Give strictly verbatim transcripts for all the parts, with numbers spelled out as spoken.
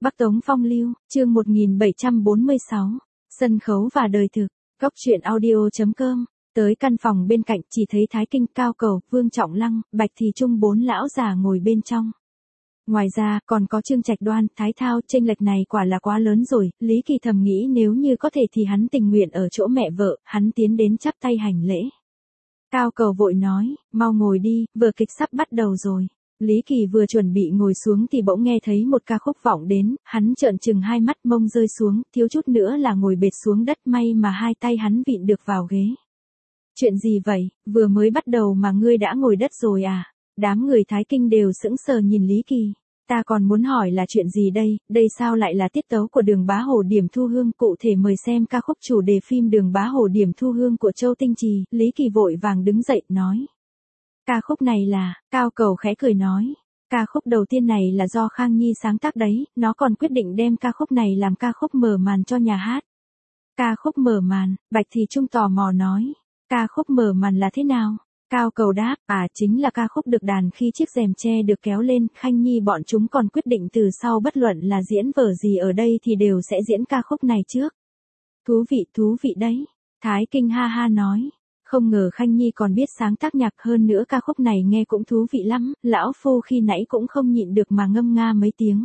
Bắc Tống Phong Lưu, chương một nghìn bảy trăm bốn mươi sáu, sân khấu và đời thực, góc truyện audio chấm com. Tới căn phòng bên cạnh chỉ thấy Thái Kinh, Cao Cầu, Vương Trọng Lăng, Bạch Thì Trung bốn lão già ngồi bên trong. Ngoài ra, còn có Trương Trạch Đoan, Thái Thao, chênh lệch này quả là quá lớn rồi, Lý Kỳ thầm nghĩ nếu như có thể thì hắn tình nguyện ở chỗ mẹ vợ, hắn tiến đến chắp tay hành lễ. Cao Cầu vội nói, mau ngồi đi, vở kịch sắp bắt đầu rồi. Lý Kỳ vừa chuẩn bị ngồi xuống thì bỗng nghe thấy một ca khúc vọng đến, hắn trợn trừng hai mắt, mông rơi xuống, thiếu chút nữa là ngồi bệt xuống đất, may mà hai tay hắn vịn được vào ghế. Chuyện gì vậy, vừa mới bắt đầu mà ngươi đã ngồi đất rồi à? Đám người Thái Kinh đều sững sờ nhìn Lý Kỳ. Ta còn muốn hỏi là chuyện gì đây, đây sao lại là tiết tấu của Đường Bá Hồ Điểm Thu Hương, cụ thể mời xem ca khúc chủ đề phim Đường Bá Hồ Điểm Thu Hương của Châu Tinh Trì. Lý Kỳ vội vàng đứng dậy, nói. Ca khúc này là, Cao Cầu khẽ cười nói. Ca khúc đầu tiên này là do Khang Nhi sáng tác đấy, nó còn quyết định đem ca khúc này làm ca khúc mở màn cho nhà hát. Ca khúc mở màn, Bạch Thì Trung tò mò nói. Ca khúc mở màn là thế nào? Cao Cầu đáp, à chính là ca khúc được đàn khi chiếc rèm tre được kéo lên, Khanh Nhi bọn chúng còn quyết định từ sau bất luận là diễn vở gì ở đây thì đều sẽ diễn ca khúc này trước. Thú vị, thú vị đấy. Thái Kinh ha ha nói. Không ngờ Khanh Nhi còn biết sáng tác nhạc, hơn nữa ca khúc này nghe cũng thú vị lắm, lão phu khi nãy cũng không nhịn được mà ngâm nga mấy tiếng.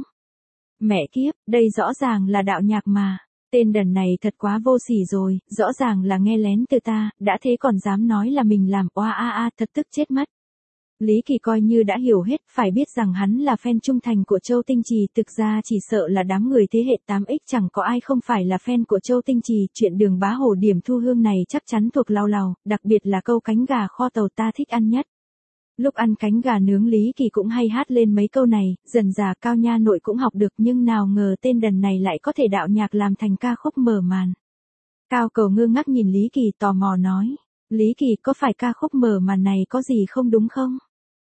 Mẹ kiếp, đây rõ ràng là đạo nhạc mà. Tên đần này thật quá vô sỉ rồi, rõ ràng là nghe lén từ ta, đã thế còn dám nói là mình làm, oa a a, thật tức chết mất. Lý Kỳ coi như đã hiểu hết, phải biết rằng hắn là fan trung thành của Châu Tinh Trì, thực ra chỉ sợ là đám người thế hệ tám x chẳng có ai không phải là fan của Châu Tinh Trì, chuyện Đường Bá Hồ Điểm Thu Hương này chắc chắn thuộc lao lào, đặc biệt là câu cánh gà kho tàu ta thích ăn nhất. Lúc ăn cánh gà nướng Lý Kỳ cũng hay hát lên mấy câu này, dần dà Cao Nha Nội cũng học được, nhưng nào ngờ tên đần này lại có thể đạo nhạc làm thành ca khúc mở màn. Cao Cầu ngơ ngác nhìn Lý Kỳ tò mò nói, Lý Kỳ có phải ca khúc mở màn này có gì không đúng không?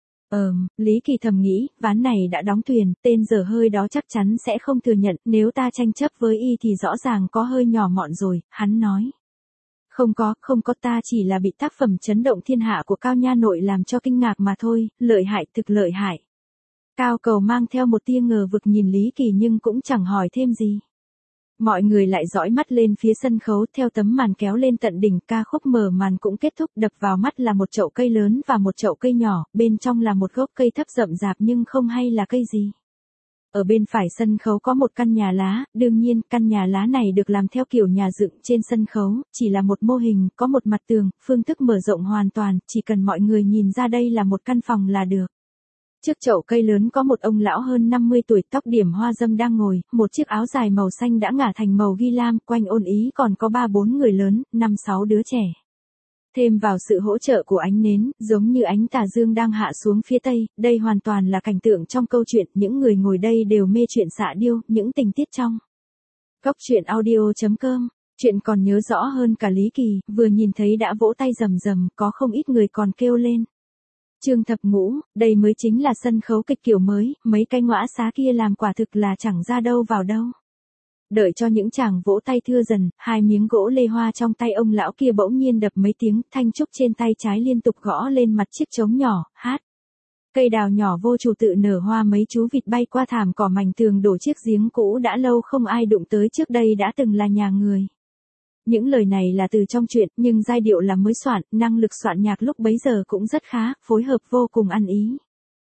Ờm, Lý Kỳ thầm nghĩ, ván này đã đóng thuyền, tên dở hơi đó chắc chắn sẽ không thừa nhận, nếu ta tranh chấp với y thì rõ ràng có hơi nhỏ mọn rồi, hắn nói. Không có, không có, ta chỉ là bị tác phẩm chấn động thiên hạ của Cao Nha Nội làm cho kinh ngạc mà thôi, lợi hại, thực lợi hại. Cao Cầu mang theo một tia ngờ vực nhìn Lý Kỳ nhưng cũng chẳng hỏi thêm gì. Mọi người lại dõi mắt lên phía sân khấu, theo tấm màn kéo lên tận đỉnh, ca khúc mở màn cũng kết thúc, đập vào mắt là một chậu cây lớn và một chậu cây nhỏ, bên trong là một gốc cây thấp rậm rạp nhưng không hay là cây gì. Ở bên phải sân khấu có một căn nhà lá, đương nhiên căn nhà lá này được làm theo kiểu nhà dựng trên sân khấu, chỉ là một mô hình, có một mặt tường, phương thức mở rộng hoàn toàn, chỉ cần mọi người nhìn ra đây là một căn phòng là được. Trước chậu cây lớn có một ông lão hơn năm mươi tuổi, tóc điểm hoa dâm đang ngồi, một chiếc áo dài màu xanh đã ngả thành màu ghi lam, quanh ôn ý còn có ba bốn người lớn, năm sáu đứa trẻ. Thêm vào sự hỗ trợ của ánh nến, giống như ánh tà dương đang hạ xuống phía tây, đây hoàn toàn là cảnh tượng trong câu chuyện, những người ngồi đây đều mê chuyện xạ điêu, những tình tiết trong. Góc truyện audio chấm com, chuyện còn nhớ rõ hơn cả Lý Kỳ, vừa nhìn thấy đã vỗ tay rầm rầm, có không ít người còn kêu lên. Trương Thập Ngũ, đây mới chính là sân khấu kịch kiểu mới, mấy cái ngõa xá kia làm quả thực là chẳng ra đâu vào đâu. Đợi cho những chàng vỗ tay thưa dần, hai miếng gỗ lê hoa trong tay ông lão kia bỗng nhiên đập mấy tiếng, thanh trúc trên tay trái liên tục gõ lên mặt chiếc trống nhỏ, hát. Cây đào nhỏ vô chủ tự nở hoa, mấy chú vịt bay qua thảm cỏ, mảnh tường đổ, chiếc giếng cũ đã lâu không ai đụng tới, trước đây đã từng là nhà người. Những lời này là từ trong truyện, nhưng giai điệu là mới soạn, năng lực soạn nhạc lúc bấy giờ cũng rất khá, phối hợp vô cùng ăn ý.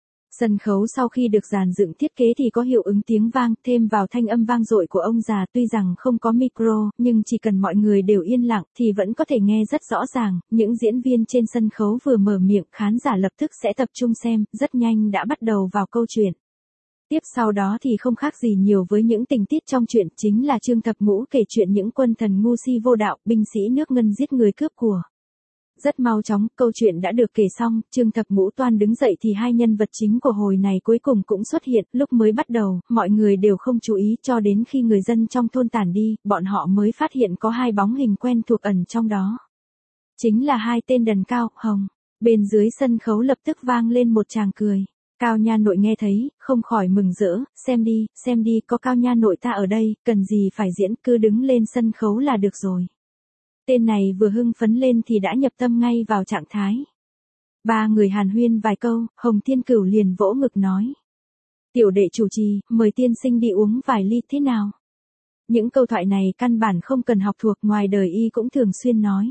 Sân khấu sau khi được dàn dựng thiết kế thì có hiệu ứng tiếng vang, thêm vào thanh âm vang dội của ông già, tuy rằng không có micro, nhưng chỉ cần mọi người đều yên lặng thì vẫn có thể nghe rất rõ ràng. Những diễn viên trên sân khấu vừa mở miệng, khán giả lập tức sẽ tập trung xem, rất nhanh đã bắt đầu vào câu chuyện. Tiếp sau đó thì không khác gì nhiều với những tình tiết trong truyện, chính là Trương Thập Ngũ kể chuyện những quân thần ngu si vô đạo, binh sĩ nước Ngân giết người cướp của. Rất mau chóng, câu chuyện đã được kể xong, Trương Thập Ngũ toan đứng dậy thì hai nhân vật chính của hồi này cuối cùng cũng xuất hiện, lúc mới bắt đầu, mọi người đều không chú ý cho đến khi người dân trong thôn tản đi, bọn họ mới phát hiện có hai bóng hình quen thuộc ẩn trong đó. Chính là hai tên đần Cao, Hồng. Bên dưới sân khấu lập tức vang lên một tràng cười. Cao Nha Nội nghe thấy, không khỏi mừng rỡ, xem đi, xem đi, có Cao Nha Nội ta ở đây, cần gì phải diễn, cứ đứng lên sân khấu là được rồi. Tên này vừa hưng phấn lên thì đã nhập tâm ngay vào trạng thái. Ba người hàn huyên vài câu, Hồng Thiên Cửu liền vỗ ngực nói. Tiểu đệ chủ trì, mời tiên sinh đi uống vài ly thế nào? Những câu thoại này căn bản không cần học thuộc, ngoài đời y cũng thường xuyên nói.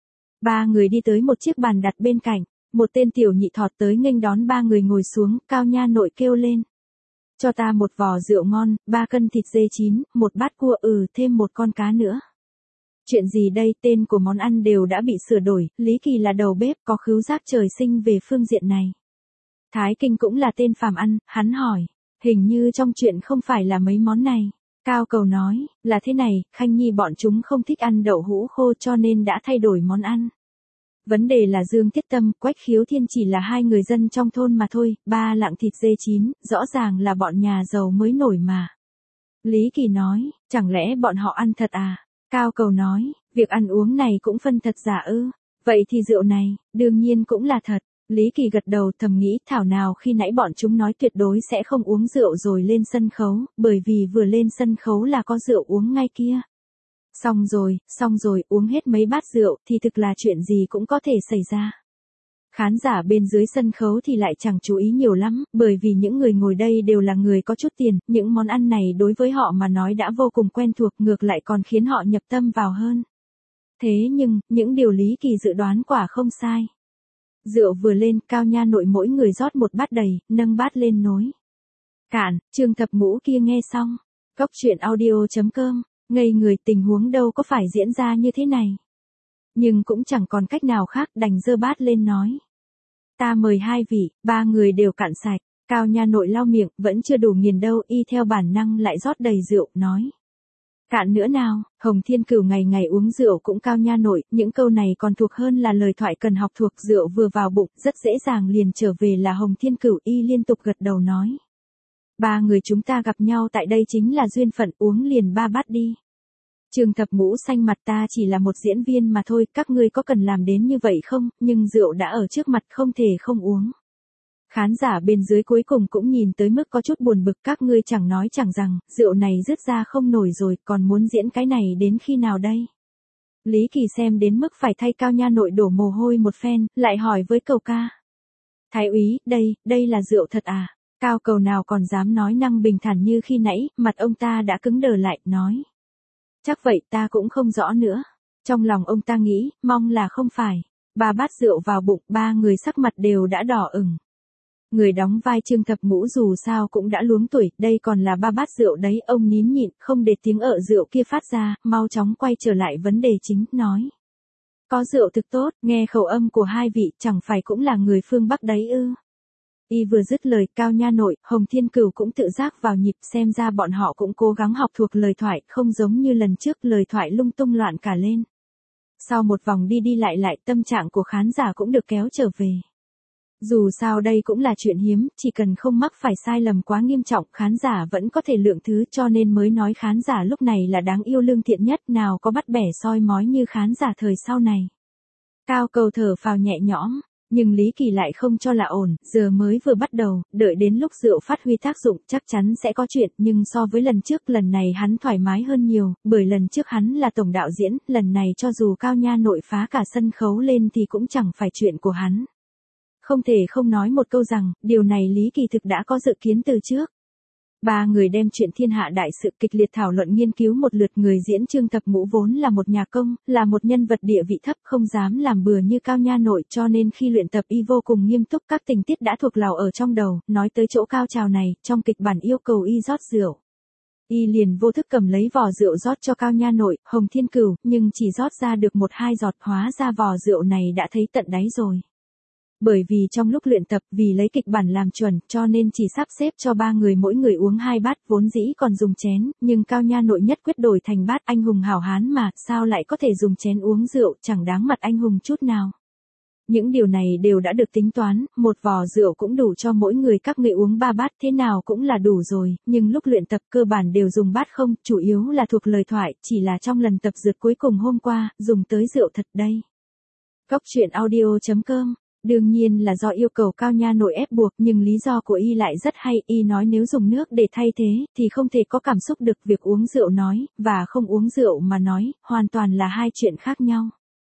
Ba người đi tới một chiếc bàn đặt bên cạnh, một tên tiểu nhị thọt tới nghênh đón ba người ngồi xuống, Cao Nha Nội kêu lên. Cho ta một vò rượu ngon, ba cân thịt dê chín, một bát cua ừ, thêm một con cá nữa. Chuyện gì đây, tên của món ăn đều đã bị sửa đổi, Lý Kỳ là đầu bếp có khứu giác trời sinh về phương diện này. Thái Kinh cũng là tên phàm ăn, hắn hỏi, hình như trong chuyện không phải là mấy món này. Cao Cầu nói, là thế này, Khanh Nhi bọn chúng không thích ăn đậu hũ khô cho nên đã thay đổi món ăn. Vấn đề là Dương Thiết Tâm, Quách Khiếu Thiên chỉ là hai người dân trong thôn mà thôi, ba lạng thịt dê chín, rõ ràng là bọn nhà giàu mới nổi mà. Lý Kỳ nói, chẳng lẽ bọn họ ăn thật à? Cao Cầu nói, việc ăn uống này cũng phân thật giả ư, vậy thì rượu này, đương nhiên cũng là thật. Lý Kỳ gật đầu thầm nghĩ thảo nào khi nãy bọn chúng nói tuyệt đối sẽ không uống rượu rồi lên sân khấu, bởi vì vừa lên sân khấu là có rượu uống ngay kia. Xong rồi, xong rồi, uống hết mấy bát rượu thì thực là chuyện gì cũng có thể xảy ra. Khán giả bên dưới sân khấu thì lại chẳng chú ý nhiều lắm, bởi vì những người ngồi đây đều là người có chút tiền, những món ăn này đối với họ mà nói đã vô cùng quen thuộc, ngược lại còn khiến họ nhập tâm vào hơn. Thế nhưng, những điều Lý Kỳ dự đoán quả không sai. Rượu vừa lên, Cao Nha Nội mỗi người rót một bát đầy, nâng bát lên nối. Cạn, Trương Thập Ngũ kia nghe xong. Cốc truyện audio chấm com, ngây người, tình huống đâu có phải diễn ra như thế này. Nhưng cũng chẳng còn cách nào khác, đành giơ bát lên nói. Ta mời hai vị, ba người đều cạn sạch. Cao Nha Nội lau miệng, vẫn chưa đủ nghiền đâu, y theo bản năng lại rót đầy rượu, nói. Cạn nữa nào, Hồng Thiên Cửu ngày ngày uống rượu cũng Cao Nha Nội, những câu này còn thuộc hơn là lời thoại cần học thuộc, rượu vừa vào bụng, rất dễ dàng liền trở về là Hồng Thiên Cửu, y liên tục gật đầu nói. Ba người chúng ta gặp nhau tại đây chính là duyên phận, uống liền ba bát đi. Trương Thập Ngũ xanh mặt, ta chỉ là một diễn viên mà thôi, các ngươi có cần làm đến như vậy không, nhưng rượu đã ở trước mặt không thể không uống. Khán giả bên dưới cuối cùng cũng nhìn tới mức có chút buồn bực, các ngươi chẳng nói chẳng rằng, rượu này dứt ra không nổi rồi, còn muốn diễn cái này đến khi nào đây? Lý Kỳ xem đến mức phải thay Cao Nha Nội đổ mồ hôi một phen, lại hỏi với Cầu ca. Thái úy, đây, đây là rượu thật à? Cao Cầu nào còn dám nói năng bình thản như khi nãy, mặt ông ta đã cứng đờ lại, nói. Chắc vậy, ta cũng không rõ nữa. Trong lòng ông ta nghĩ, mong là không phải. Ba bát rượu vào bụng, ba người sắc mặt đều đã đỏ ửng. Người đóng vai Trương Thập Ngũ dù sao cũng đã luống tuổi, đây còn là ba bát rượu đấy, ông nín nhịn, không để tiếng ợ rượu kia phát ra, mau chóng quay trở lại vấn đề chính, nói. Có rượu thực tốt, nghe khẩu âm của hai vị, chẳng phải cũng là người phương Bắc đấy ư. Y vừa dứt lời, Cao Nha Nội, Hồng Thiên Cửu cũng tự giác vào nhịp, xem ra bọn họ cũng cố gắng học thuộc lời thoại, không giống như lần trước lời thoại lung tung loạn cả lên. Sau một vòng đi đi lại lại, tâm trạng của khán giả cũng được kéo trở về. Dù sao đây cũng là chuyện hiếm, chỉ cần không mắc phải sai lầm quá nghiêm trọng, khán giả vẫn có thể lượng thứ, cho nên mới nói khán giả lúc này là đáng yêu lương thiện nhất, nào có bắt bẻ soi mói như khán giả thời sau này. Cao Cầu thở phào nhẹ nhõm, nhưng Lý Kỳ lại không cho là ổn, giờ mới vừa bắt đầu, đợi đến lúc rượu phát huy tác dụng chắc chắn sẽ có chuyện, nhưng so với lần trước lần này hắn thoải mái hơn nhiều, bởi lần trước hắn là tổng đạo diễn, lần này cho dù Cao Nha Nội phá cả sân khấu lên thì cũng chẳng phải chuyện của hắn. Không thể không nói một câu rằng, điều này Lý Kỳ thực đã có dự kiến từ trước. Ba người đem chuyện thiên hạ đại sự kịch liệt thảo luận nghiên cứu một lượt, người diễn Trương Thập Ngũ vốn là một nhà công, là một nhân vật địa vị thấp, không dám làm bừa như Cao Nha Nội, cho nên khi luyện tập y vô cùng nghiêm túc, các tình tiết đã thuộc lào ở trong đầu, nói tới chỗ cao trào này, trong kịch bản yêu cầu y rót rượu. Y liền vô thức cầm lấy vò rượu rót cho Cao Nha Nội, Hồng Thiên Cửu, nhưng chỉ rót ra được một hai giọt, hóa ra vò rượu này đã thấy tận đáy rồi. Bởi vì trong lúc luyện tập, vì lấy kịch bản làm chuẩn, cho nên chỉ sắp xếp cho ba người mỗi người uống hai bát, vốn dĩ còn dùng chén, nhưng Cao Nha Nội nhất quyết đổi thành bát, anh hùng hảo hán mà, sao lại có thể dùng chén uống rượu, chẳng đáng mặt anh hùng chút nào. Những điều này đều đã được tính toán, một vò rượu cũng đủ cho mỗi người các ngươi uống ba bát, thế nào cũng là đủ rồi, nhưng lúc luyện tập cơ bản đều dùng bát không, chủ yếu là thuộc lời thoại, chỉ là trong lần tập dượt cuối cùng hôm qua, dùng tới rượu thật đây. Cốc truyện audio chấm com. Đương nhiên là do yêu cầu Cao Nha Nội ép buộc, nhưng lý do của y lại rất hay, y nói nếu dùng nước để thay thế, thì không thể có cảm xúc được, việc uống rượu nói, và không uống rượu mà nói, hoàn toàn là hai chuyện khác nhau.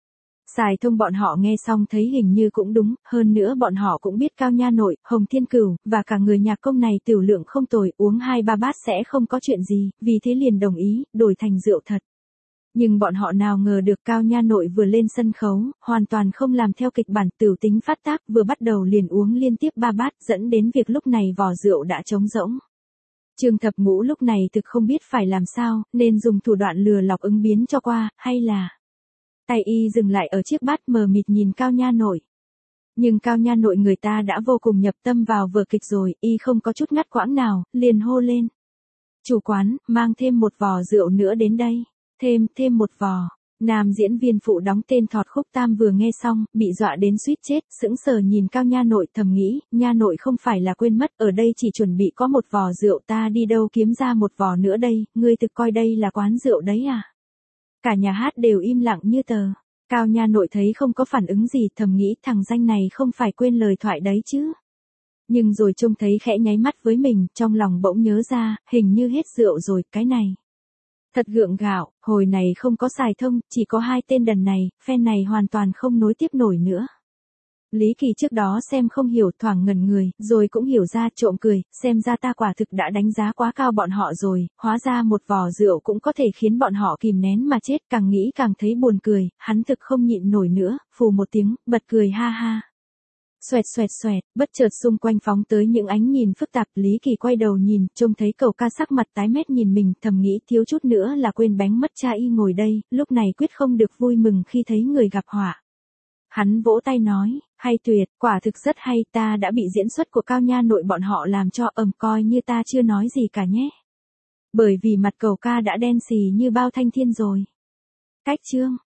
Xài Thông bọn họ nghe xong thấy hình như cũng đúng, hơn nữa bọn họ cũng biết Cao Nha Nội, Hồng Thiên Cửu, và cả người nhạc công này tiểu lượng không tồi, uống hai ba bát sẽ không có chuyện gì, vì thế liền đồng ý, đổi thành rượu thật. Nhưng bọn họ nào ngờ được Cao Nha Nội vừa lên sân khấu, hoàn toàn không làm theo kịch bản, tiểu tính phát tác, vừa bắt đầu liền uống liên tiếp ba bát, dẫn đến việc lúc này vò rượu đã trống rỗng. Trương Thập Ngũ lúc này thực không biết phải làm sao, nên dùng thủ đoạn lừa lọc ứng biến cho qua, hay là... Tay y dừng lại ở chiếc bát mờ mịt nhìn Cao Nha Nội. Nhưng Cao Nha Nội người ta đã vô cùng nhập tâm vào vở kịch rồi, y không có chút ngắt quãng nào, liền hô lên. Chủ quán, mang thêm một vò rượu nữa đến đây. Thêm, thêm một vò. Nam diễn viên phụ đóng tên Thọt Khúc Tam vừa nghe xong, bị dọa đến suýt chết, sững sờ nhìn Cao Nha Nội thầm nghĩ, Nha Nội không phải là quên mất, ở đây chỉ chuẩn bị có một vò rượu, ta đi đâu kiếm ra một vò nữa đây, ngươi thực coi đây là quán rượu đấy à? Cả nhà hát đều im lặng như tờ. Cao Nha Nội thấy không có phản ứng gì, thầm nghĩ thằng danh này không phải quên lời thoại đấy chứ. Nhưng rồi trông thấy khẽ nháy mắt với mình, trong lòng bỗng nhớ ra, hình như hết rượu rồi, cái này. Thật gượng gạo, hồi này không có Xài Thông, chỉ có hai tên đần này, phen này hoàn toàn không nối tiếp nổi nữa. Lý Kỳ trước đó xem không hiểu, thoảng ngẩn người, rồi cũng hiểu ra, trộm cười, xem ra ta quả thực đã đánh giá quá cao bọn họ rồi, hóa ra một vò rượu cũng có thể khiến bọn họ kìm nén mà chết, càng nghĩ càng thấy buồn cười, hắn thực không nhịn nổi nữa, phù một tiếng, bật cười ha ha. Xoẹt xoẹt xoẹt, bất chợt xung quanh phóng tới những ánh nhìn phức tạp, Lý Kỳ quay đầu nhìn, trông thấy Cẩu Ca sắc mặt tái mét nhìn mình, thầm nghĩ thiếu chút nữa là quên bánh mất cha y ngồi đây, lúc này quyết không được vui mừng khi thấy người gặp họa. Hắn vỗ tay nói, hay tuyệt, quả thực rất hay, ta đã bị diễn xuất của Cao Nha Nội bọn họ làm cho ầm, coi như ta chưa nói gì cả nhé. Bởi vì mặt Cẩu Ca đã đen xì như bao thanh thiên rồi. Cách chương